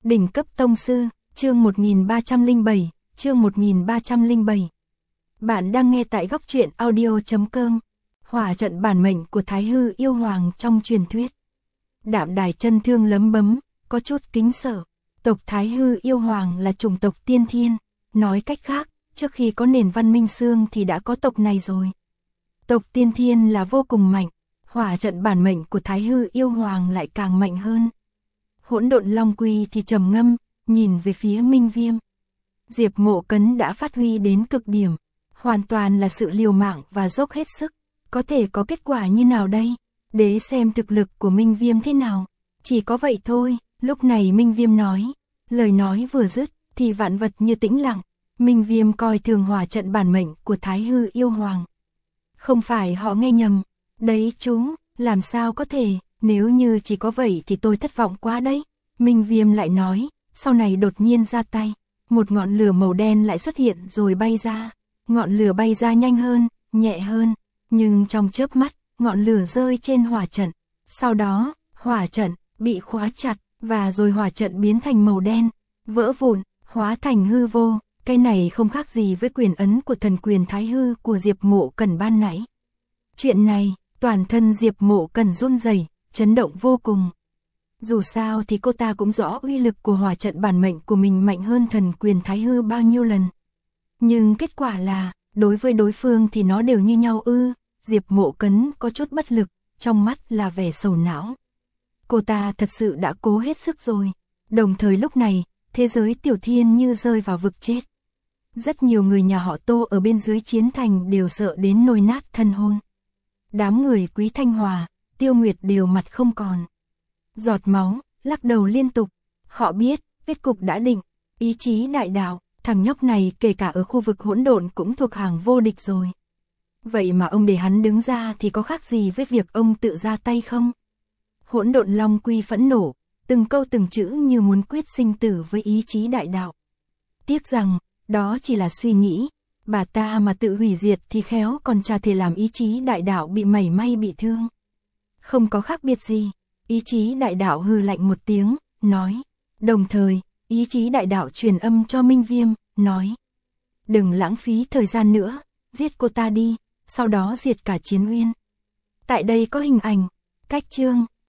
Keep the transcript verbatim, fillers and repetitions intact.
Đỉnh cấp tông sư, chương một nghìn ba trăm lẻ bảy, chương một nghìn ba trăm lẻ bảy. Bạn đang nghe tại góc truyện audio chấm com. Hỏa trận bản mệnh của Thái Hư yêu hoàng trong truyền thuyết. Đạm Đài chân thương lấm bấm, có chút kính sợ. Tộc Thái Hư yêu hoàng là chủng tộc tiên thiên, nói cách khác, trước khi có nền văn minh xương thì đã có tộc này rồi. Tộc tiên thiên là vô cùng mạnh, hỏa trận bản mệnh của Thái Hư yêu hoàng lại càng mạnh hơn. Hỗn độn long quy thì trầm ngâm, nhìn về phía Minh Viêm. Diệp Mộ Cấn đã phát huy đến cực điểm, hoàn toàn là sự liều mạng và dốc hết sức. Có thể có kết quả như nào đây? Để xem thực lực của Minh Viêm thế nào. Chỉ có vậy thôi. Lúc này Minh Viêm nói, lời nói vừa dứt thì vạn vật như tĩnh lặng. Minh Viêm coi thường hỏa trận bản mệnh của Thái Hư yêu hoàng. Không phải họ nghe nhầm. Đấy chú, làm sao có thể, nếu như chỉ có vậy thì tôi thất vọng quá đấy. Minh Viêm lại nói, sau này đột nhiên ra tay, một ngọn lửa màu đen lại xuất hiện rồi bay ra. Ngọn lửa bay ra nhanh hơn, nhẹ hơn, nhưng trong chớp mắt, ngọn lửa rơi trên hỏa trận. Sau đó, hỏa trận bị khóa chặt, và rồi hỏa trận biến thành màu đen, vỡ vụn, hóa thành hư vô. Cái này không khác gì với quyền ấn của thần quyền Thái Hư của Diệp Mộ Cẩn ban nãy. Chuyện này, toàn thân Diệp Mộ Cẩn run rẩy, chấn động vô cùng. Dù sao thì cô ta cũng rõ uy lực của hỏa trận bản mệnh của mình mạnh hơn thần quyền Thái Hư bao nhiêu lần. Nhưng kết quả là, đối với đối phương thì nó đều như nhau ư. Diệp Mộ Cấn có chút bất lực, trong mắt là vẻ sầu não. Cô ta thật sự đã cố hết sức rồi. Đồng thời lúc này, thế giới Tiểu Thiên như rơi vào vực chết. Rất nhiều người nhà họ Tô ở bên dưới chiến thành đều sợ đến nôi nát thân hồn. Đám người Quý Thanh Hòa, Tiêu Nguyệt đều mặt không còn. Giọt máu, lắc đầu liên tục. Họ biết, kết cục đã định. Ý chí đại đạo, thằng nhóc này kể cả ở khu vực hỗn độn cũng thuộc hàng vô địch rồi. Vậy mà ông để hắn đứng ra thì có khác gì với việc ông tự ra tay không? Hỗn độn long quy phẫn nộ, từng câu từng chữ như muốn quyết sinh tử với ý chí đại đạo. Tiếc rằng, đó chỉ là suy nghĩ. Bà ta mà tự hủy diệt thì khéo còn chả thể làm ý chí đại đạo bị mảy may bị thương. Không có khác biệt gì. Ý chí đại đạo hừ lạnh một tiếng, nói. Đồng thời, ý chí đại đạo truyền âm cho Minh Viêm, nói. Đừng lãng phí thời gian nữa, giết cô ta đi, sau đó diệt cả Chiến Uyên. Tại đây có hình ảnh, cách chương,